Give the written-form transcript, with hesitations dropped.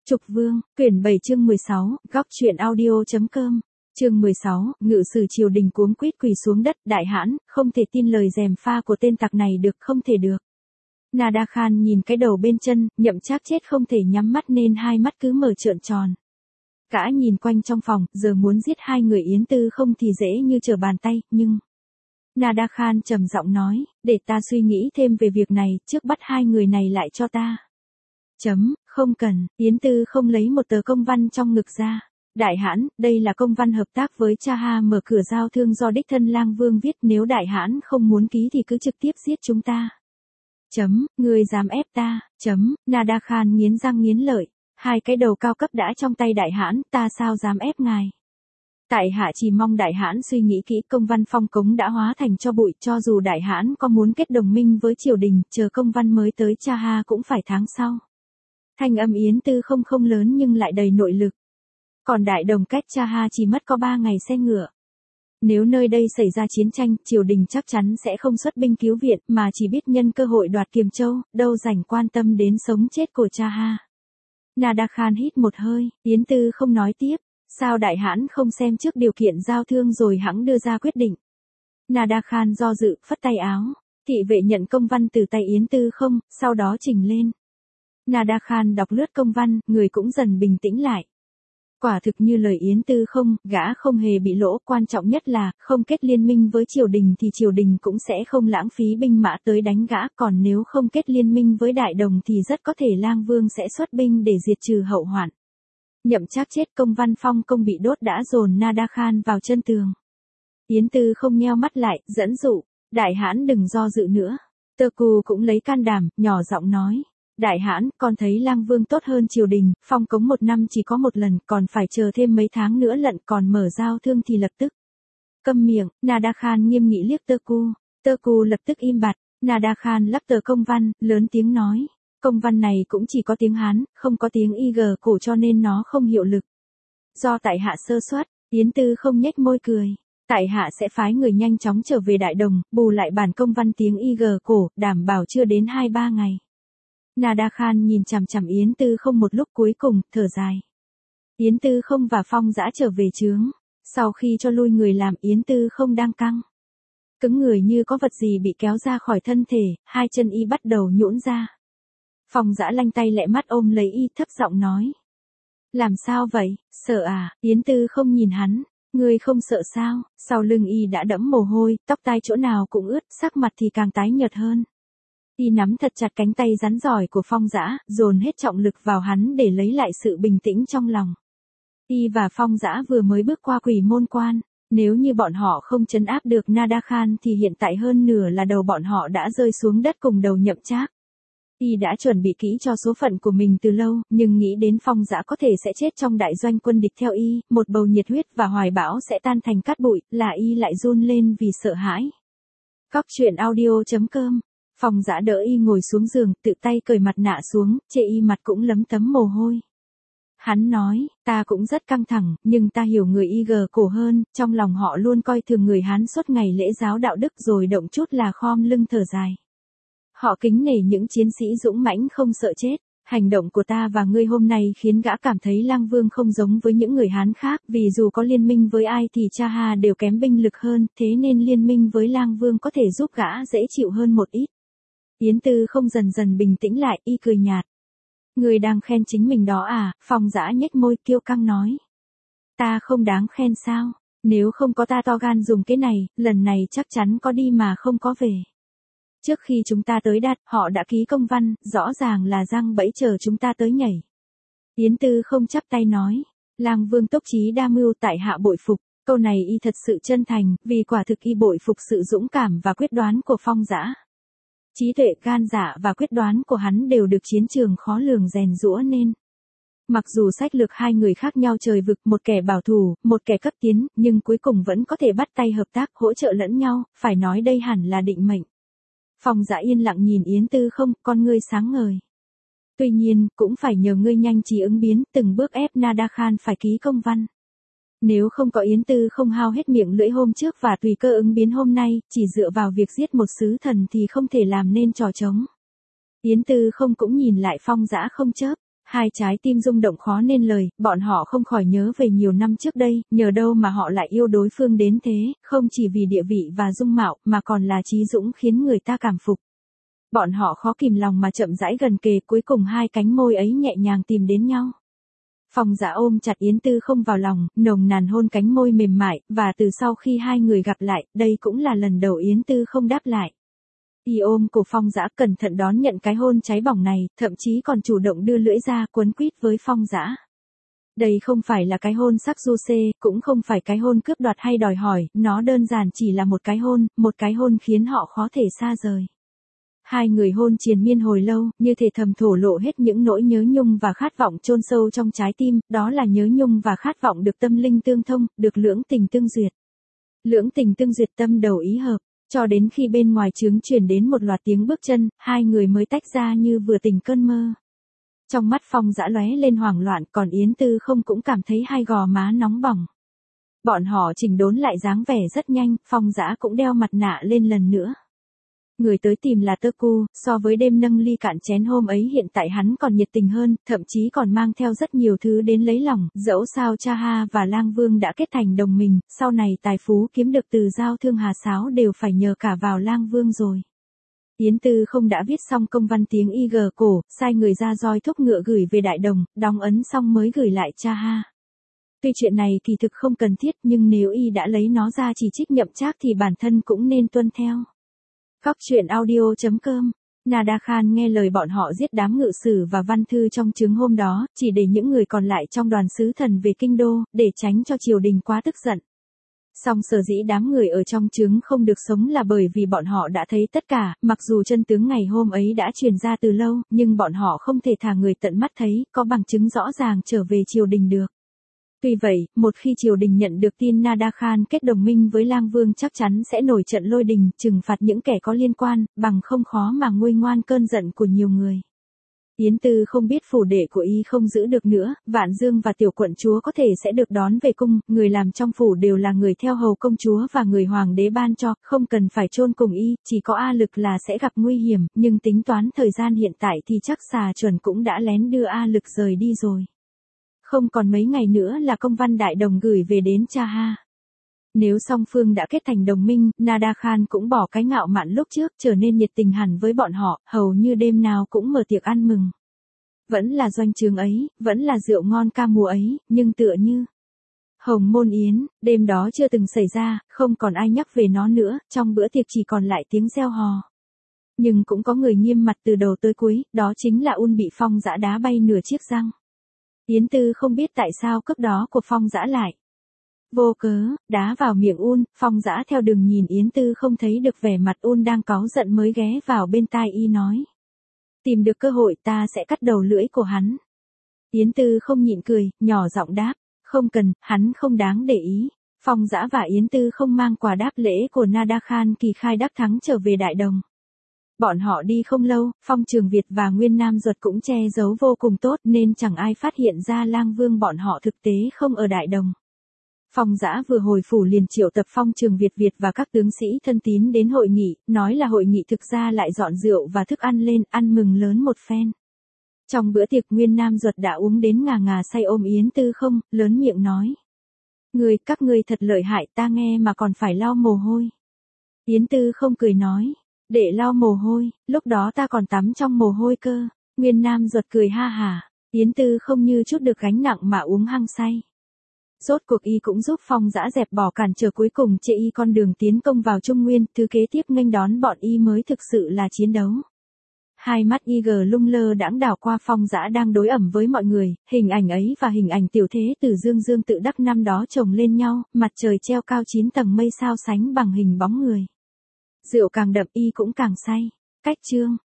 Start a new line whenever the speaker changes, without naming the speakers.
Trục Vương, quyển 7 chương 16, góc truyện audio.com. Chương 16, ngự sử triều đình cuống quýt quỳ xuống đất, đại hãn, không thể tin lời gièm pha của tên tặc này được, không thể được. Nada Khan nhìn cái đầu bên chân, Nhậm Trác chết không thể nhắm mắt nên hai mắt cứ mở trợn tròn. Gã nhìn quanh trong phòng, giờ muốn giết hai người Yến Tư không thì dễ như trở bàn tay, nhưng... Nada Khan trầm giọng nói, để ta suy nghĩ thêm về việc này, trước bắt hai người này lại cho ta. Không cần, Yến Tư không lấy một tờ công văn trong ngực ra. Đại hãn, đây là công văn hợp tác với Cha mở cửa giao thương do đích thân Lang Vương viết, nếu đại hãn không muốn ký thì cứ trực tiếp giết chúng ta. Ngươi dám ép ta. Nada Khan nghiến răng nghiến lợi. Hai cái đầu cao cấp đã trong tay đại hãn, ta sao dám ép ngài. Tại hạ chỉ mong đại hãn suy nghĩ kỹ, công văn phong cống đã hóa thành cho bụi, cho dù đại hãn có muốn kết đồng minh với triều đình, chờ công văn mới tới Cha cũng phải tháng sau. Thanh âm Yến Tư không lớn nhưng lại đầy nội lực. Còn Đại Đồng cách Cha chỉ mất có 3 ngày xe ngựa. Nếu nơi đây xảy ra chiến tranh, triều đình chắc chắn sẽ không xuất binh cứu viện, mà chỉ biết nhân cơ hội đoạt Kiềm Châu, đâu rảnh quan tâm đến sống chết của Cha. Nada Khan hít một hơi, Yến Tư không nói tiếp. Sao đại hãn không xem trước điều kiện giao thương rồi hẵng đưa ra quyết định. Nada Khan do dự, phất tay áo. Thị vệ nhận công văn từ tay Yến Tư không, sau đó trình lên. Nada Khan đọc lướt công văn, người cũng dần bình tĩnh lại. Quả thực như lời Yến Tư không, gã không hề bị lỗ, quan trọng nhất là, không kết liên minh với triều đình thì triều đình cũng sẽ không lãng phí binh mã tới đánh gã, còn nếu không kết liên minh với Đại Đồng thì rất có thể Lang Vương sẽ xuất binh để diệt trừ hậu hoạn. Nhậm Trác chết, công văn phong công bị đốt đã dồn Nada Khan vào chân tường. Yến Tư không nheo mắt lại, dẫn dụ, đại hãn đừng do dự nữa. Tơ Cù cũng lấy can đảm, nhỏ giọng nói. Đại hãn, con thấy Lang Vương tốt hơn triều đình, phong cống 1 năm chỉ có 1 lần, còn phải chờ thêm mấy tháng nữa lận, còn mở giao thương thì lập tức. Câm miệng, Nada Khan nghiêm nghị liếc Tơ Cù lập tức im bặt. Nada Khan lắc tờ công văn, lớn tiếng nói. Công văn này cũng chỉ có tiếng Hán, không có tiếng Y cổ cho nên nó không hiệu lực. Do tại hạ sơ suất, Yến Tư không nhếch môi cười. Tại hạ sẽ phái người nhanh chóng trở về Đại Đồng, bù lại bản công văn tiếng Y cổ, đảm bảo chưa đến 2-3 ngày. Nada Khan nhìn chằm chằm Yến Tư không một lúc, cuối cùng, thở dài. Yến Tư không và Phong Dã trở về trướng. Sau khi cho lui người làm, Yến Tư không đang căng. Cứng người như có vật gì bị kéo ra khỏi thân thể, hai chân y bắt đầu nhũn ra. Phong Dã lanh tay lẹ mắt ôm lấy y, thấp giọng nói. Làm sao vậy, sợ à? Yến Tư không nhìn hắn. Ngươi không sợ sao? Sau lưng y đã đẫm mồ hôi, tóc tai chỗ nào cũng ướt, sắc mặt thì càng tái nhợt hơn. Y nắm thật chặt cánh tay rắn giỏi của Phong Dã, dồn hết trọng lực vào hắn để lấy lại sự bình tĩnh trong lòng. Y và Phong Dã vừa mới bước qua quỷ môn quan, nếu như bọn họ không trấn áp được Nada Khan thì hiện tại hơn nửa là đầu bọn họ đã rơi xuống đất cùng đầu Nhậm Trác. Y đã chuẩn bị kỹ cho số phận của mình từ lâu, nhưng nghĩ đến Phong Dã có thể sẽ chết trong đại doanh quân địch theo y, một bầu nhiệt huyết và hoài bão sẽ tan thành cát bụi, là y lại run lên vì sợ hãi. Góc truyện audio.com. Phong Dã đỡ y ngồi xuống giường, tự tay cởi mặt nạ xuống, chê y mặt cũng lấm tấm mồ hôi. Hắn nói, ta cũng rất căng thẳng, nhưng ta hiểu người Y cổ hơn, trong lòng họ luôn coi thường người Hán suốt ngày lễ giáo đạo đức rồi động chút là khom lưng thở dài. Họ kính nể những chiến sĩ dũng mãnh không sợ chết. Hành động của ta và ngươi hôm nay khiến gã cảm thấy Lang Vương không giống với những người Hán khác, vì dù có liên minh với ai thì Cha đều kém binh lực hơn, thế nên liên minh với Lang Vương có thể giúp gã dễ chịu hơn một ít. Yến Tư không dần dần bình tĩnh lại, y cười nhạt. Ngươi đang khen chính mình đó à? Phong Dã nhếch môi kiêu căng nói. Ta không đáng khen sao? Nếu không có ta to gan dùng cái này, lần này chắc chắn có đi mà không có về. Trước khi chúng ta tới đạt, họ đã ký công văn, rõ ràng là giăng bẫy chờ chúng ta tới nhảy. Yến Tư không chắp tay nói. Lang Vương tốc trí đa mưu, tại hạ bội phục. Câu này y thật sự chân thành, vì quả thực y bội phục sự dũng cảm và quyết đoán của Phong Dã. Trí tuệ, gan dạ và quyết đoán của hắn đều được chiến trường khó lường rèn giũa nên. Mặc dù sách lược hai người khác nhau trời vực, một kẻ bảo thủ, một kẻ cấp tiến, nhưng cuối cùng vẫn có thể bắt tay hợp tác, hỗ trợ lẫn nhau, phải nói đây hẳn là định mệnh. Phong Dã yên lặng nhìn Yến Tư không, con ngươi sáng ngời. Tuy nhiên, cũng phải nhờ ngươi nhanh trí ứng biến, từng bước ép Nada Khan phải ký công văn. Nếu không có Yến Tư không hao hết miệng lưỡi hôm trước và tùy cơ ứng biến hôm nay, chỉ dựa vào việc giết một sứ thần thì không thể làm nên trò trống. Yến Tư không cũng nhìn lại Phong Dã không chớp. Hai trái tim rung động khó nên lời, bọn họ không khỏi nhớ về nhiều năm trước đây, nhờ đâu mà họ lại yêu đối phương đến thế, không chỉ vì địa vị và dung mạo, mà còn là trí dũng khiến người ta cảm phục. Bọn họ khó kìm lòng mà chậm rãi gần kề, cuối cùng hai cánh môi ấy nhẹ nhàng tìm đến nhau. Phong Dã ôm chặt Yến Tư không vào lòng, nồng nàn hôn cánh môi mềm mại, và từ sau khi hai người gặp lại, đây cũng là lần đầu Yến Tư không đáp lại. Y ôm cổ Phong Dã cẩn thận đón nhận cái hôn cháy bỏng này, thậm chí còn chủ động đưa lưỡi ra quấn quýt với Phong Dã. Đây không phải là cái hôn sắc du xê, cũng không phải cái hôn cướp đoạt hay đòi hỏi, nó đơn giản chỉ là một cái hôn khiến họ khó thể xa rời. Hai người hôn triền miên hồi lâu, như thể thầm thổ lộ hết những nỗi nhớ nhung và khát vọng chôn sâu trong trái tim, đó là nhớ nhung và khát vọng được tâm linh tương thông, được lưỡng tình tương duyệt. Lưỡng tình tương duyệt tâm đầu ý hợp, cho đến khi bên ngoài trướng truyền đến một loạt tiếng bước chân, hai người mới tách ra như vừa tỉnh cơn mơ. Trong mắt Phong Dã lóe lên hoảng loạn, còn Yến Tư không cũng cảm thấy hai gò má nóng bỏng. Bọn họ chỉnh đốn lại dáng vẻ rất nhanh, Phong Dã cũng đeo mặt nạ lên lần nữa. Người tới tìm là Tơ Cu, so với đêm nâng ly cạn chén hôm ấy hiện tại hắn còn nhiệt tình hơn, thậm chí còn mang theo rất nhiều thứ đến lấy lòng, dẫu sao Cha Ha và Lang Vương đã kết thành đồng minh, sau này tài phú kiếm được từ giao thương Hà Sáo đều phải nhờ cả vào Lang Vương rồi. Yến Tư không đã viết xong công văn tiếng Y cổ, sai người ra roi thúc ngựa gửi về Đại Đồng, đóng ấn xong mới gửi lại Cha Ha. Tuy chuyện này thì thực không cần thiết, nhưng nếu Y đã lấy nó ra chỉ trích Nhậm Trác thì bản thân cũng nên tuân theo. Góc truyện audio.com. Nada Khan nghe lời bọn họ giết đám ngự sử và văn thư trong trướng hôm đó, chỉ để những người còn lại trong đoàn sứ thần về kinh đô, để tránh cho triều đình quá tức giận. Song sở dĩ đám người ở trong trướng không được sống là bởi vì bọn họ đã thấy tất cả, mặc dù chân tướng ngày hôm ấy đã truyền ra từ lâu, nhưng bọn họ không thể thả người tận mắt thấy, có bằng chứng rõ ràng trở về triều đình được. Tuy vậy, một khi triều đình nhận được tin Nada Khan kết đồng minh với Lang Vương chắc chắn sẽ nổi trận lôi đình, trừng phạt những kẻ có liên quan, bằng không khó mà nguôi ngoan cơn giận của nhiều người. Yến Tư không biết phủ đệ của Y không giữ được nữa, Vạn Dương và tiểu quận chúa có thể sẽ được đón về cung, người làm trong phủ đều là người theo hầu công chúa và người hoàng đế ban cho, không cần phải chôn cùng Y, chỉ có A Lực là sẽ gặp nguy hiểm, nhưng tính toán thời gian hiện tại thì chắc Xà Chuẩn cũng đã lén đưa A Lực rời đi rồi. Không còn mấy ngày nữa là công văn Đại Đồng gửi về đến Cha Ha. Nếu song phương đã kết thành đồng minh, Nada Khan cũng bỏ cái ngạo mạn lúc trước, trở nên nhiệt tình hẳn với bọn họ, hầu như đêm nào cũng mở tiệc ăn mừng. Vẫn là doanh trường ấy, vẫn là rượu ngon ca mùa ấy, nhưng tựa như Hồng Môn Yến, đêm đó chưa từng xảy ra, không còn ai nhắc về nó nữa, trong bữa tiệc chỉ còn lại tiếng reo hò. Nhưng cũng có người nghiêm mặt từ đầu tới cuối, đó chính là Un bị Phong Dã đá bay nửa chiếc răng. Yến Tư không biết tại sao cước đó của Phong Dã lại vô cớ đá vào miệng Un, Phong Dã theo đường nhìn Yến Tư không thấy được vẻ mặt Un đang cáu giận mới ghé vào bên tai Y nói: tìm được cơ hội ta sẽ cắt đầu lưỡi của hắn. Yến Tư không nhịn cười, nhỏ giọng đáp: không cần, hắn không đáng để ý. Phong Dã và Yến Tư không mang quà đáp lễ của Nada Khan kỳ khai đắc thắng trở về Đại Đồng. Bọn họ đi không lâu, Phong Trường Việt và Nguyên Nam Duật cũng che giấu vô cùng tốt nên chẳng ai phát hiện ra Lang Vương bọn họ thực tế không ở Đại Đồng. Phong Dã vừa hồi phủ liền triệu tập Phong Trường Việt và các tướng sĩ thân tín đến hội nghị, nói là hội nghị thực ra lại dọn rượu và thức ăn lên, ăn mừng lớn một phen. Trong bữa tiệc Nguyên Nam Duật đã uống đến ngà ngà say ôm Yến Tư không, lớn miệng nói: các ngươi thật lợi hại, ta nghe mà còn phải lau mồ hôi. Yến Tư không cười nói: để lau mồ hôi, lúc đó ta còn tắm trong mồ hôi cơ. Nguyên Nam Duật cười ha hả, Yến Tư không như chút được gánh nặng mà uống hăng say. Rốt cuộc Y cũng giúp Phong Dã dẹp bỏ cản trở cuối cùng chê Y con đường tiến công vào Trung Nguyên, thứ kế tiếp nghênh đón bọn Y mới thực sự là chiến đấu. Hai mắt Y lung lơ đãng đảo qua Phong Dã đang đối ẩm với mọi người, hình ảnh ấy và hình ảnh tiểu thế từ Dương Dương tự đắc năm đó chồng lên nhau, mặt trời treo cao 9 tầng mây sao sánh bằng hình bóng người. Rượu càng đậm Y cũng càng say. Cách chương